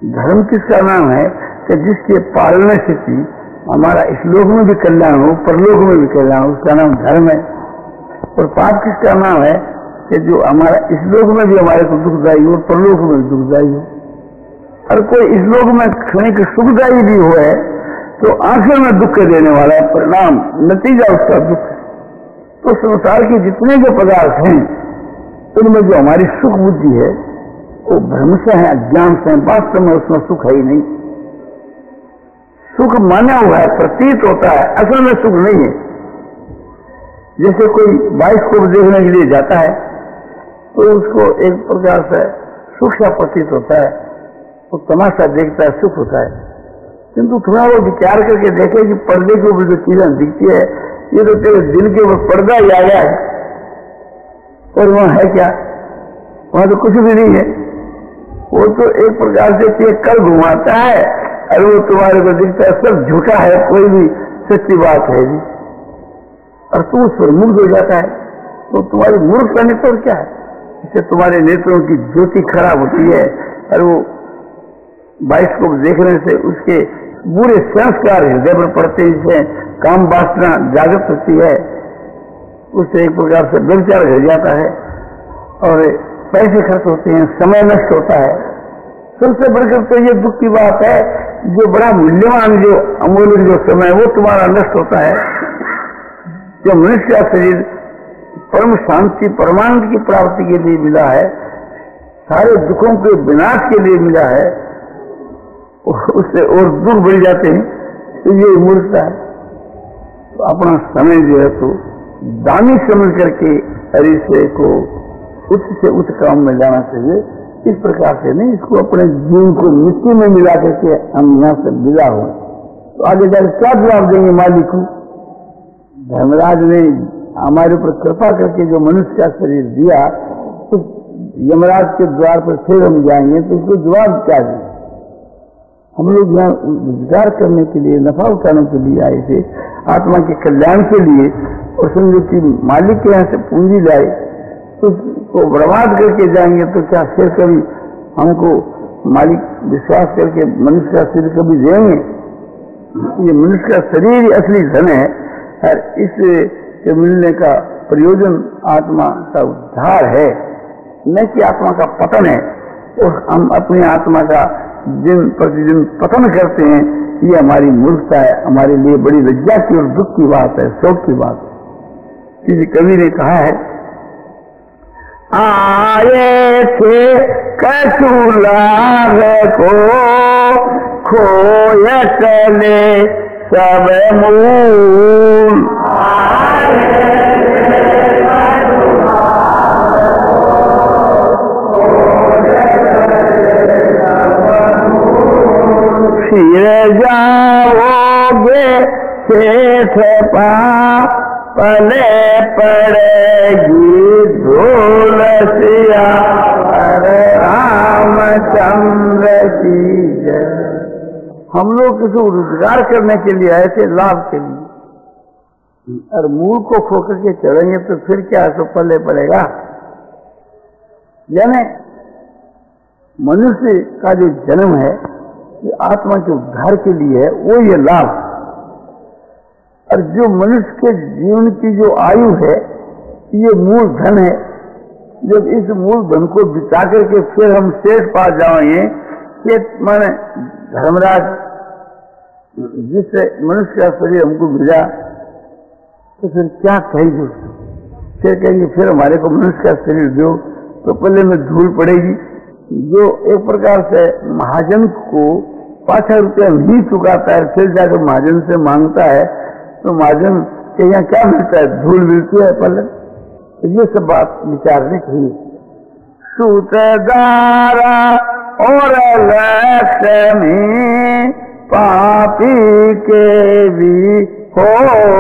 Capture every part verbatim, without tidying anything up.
धर्म किसका नाम है कि जिसके पालने से कि हमारा इस लोक में भी कल्याण हो, परलोक में भी कल्याण हो, उसका नाम धर्म है। और पाप किसका नाम है कि जो हमारा इस लोक में भी हमारे को दुखदायी हो, परलोक में भी दुखदायी हो। और कोई इस लोक में क्षणिक सुखदायी भी हो है तो आखिर में दुख देने वाला है, परिणाम नतीजा उसका दुख है। तो संसार के जितने जो पदार्थ हैं उनमें जो हमारी सुख बुद्धि है वो भ्रम से है, अज्ञान से है, वास्तव में उसमें सुख है ही नहीं। सुख माना हुआ है, प्रतीत होता है, असल में सुख नहीं है। जैसे कोई बाइस्कोप देखने के लिए जाता है तो उसको एक प्रकार से सुख सा प्रतीत होता है, वो तमाशा देखता है, सुख होता है। किंतु थोड़ा वो विचार करके देखे कि पर्दे के ऊपर जो चीजें दिखती है ये तो तेरे दिल के ऊपर पर्दा ही आ गया है, और वहां है क्या? वहां तो कुछ भी नहीं है। वो तो एक प्रकार से कल घुमाता है और वो तुम्हारे को दिखता है सब झूठा है, कोई भी सच्ची बात है नहीं। और तू उस पर मूर्ख हो जाता है। तो तुम्हारी मूर्ख का नेत्र क्या है? इससे तुम्हारे नेत्रों की ज्योति खराब होती है और वो बाइस्कोप देखने से उसके बुरे संस्कार हृदय पर पड़ते हैं, काम वासना जागृत होती है, उससे एक प्रकार से व्यभिचार घट जाता है और पैसे खर्च होते हैं, समय नष्ट होता है। सबसे बढ़कर तो ये दुख की बात है जो बड़ा मूल्यवान जो अमूल्य जो समय वो तुम्हारा नष्ट होता है। जो मनुष्य का शरीर परम शांति परमानंद की प्राप्ति के लिए मिला है, सारे दुखों के विनाश के लिए मिला है, उससे और दूर बढ़ जाते हैं, तो ये मूर्खता है। तो अपना समय जो है तो दानी समझ करके हरीसे को उच्च से उच्च काम में जाना चाहिए। इस प्रकार से नहीं, इसको अपने जीवन को मिट्टी में मिला करके हम यहाँ से विदा हो तो आगे जाकर क्या जवाब देंगे मालिक को? धर्मराज ने हमारे ऊपर कृपा करके जो मनुष्य का शरीर दिया तो यमराज के द्वार पर फिर हम जाएंगे तो उसको जवाब क्या दें? हम लोग यहाँ रोजगार करने के लिए, नफा उठाने के लिए आए थे, आत्मा के कल्याण के लिए, और समझो कि मालिक के यहाँ से पूंजी लाए तो उसको बर्बाद करके जाएंगे तो क्या फिर कभी हमको मालिक विश्वास करके मनुष्य का शरीर कभी देंगे? ये मनुष्य का शरीर ही असली धन है और इसके मिलने का प्रयोजन आत्मा का उद्धार है, न कि आत्मा का पतन है। और हम अपनी आत्मा का दिन प्रतिदिन पतन करते हैं, ये हमारी मूर्खता है, हमारे लिए बड़ी लज्जा की और दुख की बात है, शोक की बात है। किसी कवि ने कहा है, आए थे कसूलार को खोया चले सब मूल, फिर जाओगे शेष पा पले पड़ेगी धूल सिया रामचंद्र की जय। हम लोग किसी रोजगार करने के लिए आए थे, लाभ के लिए, और मूल को खोकर के चलेंगे तो फिर क्या तो पल्ले पड़ेगा? यानी मनुष्य का जो जन्म है ये आत्मा के उद्धार के लिए है, वो ये लाभ। और जो मनुष्य के जीवन की जो आयु है ये मूल धन है। जब इस मूल धन को बिता करके फिर हम शेष पा जाएंगे कि माने धर्मराज जिससे मनुष्य का शरीर हमको मिला तो फिर क्या कहेंगे? फिर कहेंगे फिर हमारे को मनुष्य का शरीर दो, तो पहले में धूल पड़ेगी। जो एक प्रकार से महाजन को पांच रुपया नहीं चुकाता है फिर जाकर महाजन से मांगता है तो महाजन के यहाँ क्या मिलता है? धूल मिलती है पहले। तो ये सब बात विचारने की। सूत्रधारा और लक्ष्मी पापी के भी हो,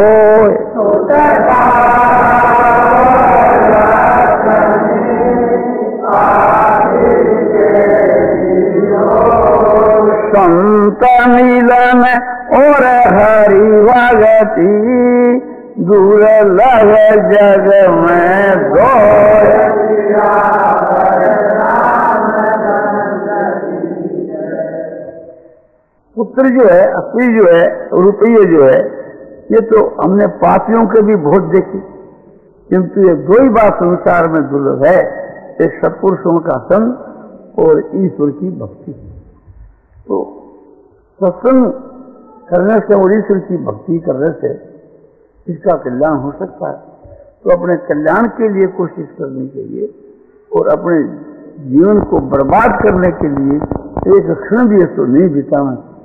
संत मिलन और हरि भगति दुर्लभ जग में दो। पुत्र जो है, स्त्री जो है, रुपये जो है, ये तो हमने पापियों के भी बहुत देखी, किंतु ये दो ही बात संसार में दुर्लभ है, एक सत्पुरुषों का संग और ईश्वर की भक्ति। तो सत्संग करने से और ईश्वर की भक्ति करने से इसका कल्याण हो सकता है। तो अपने कल्याण के लिए कोशिश करनी चाहिए और अपने जीवन को बर्बाद करने के लिए एक क्षण भी इसको नहीं बिताना।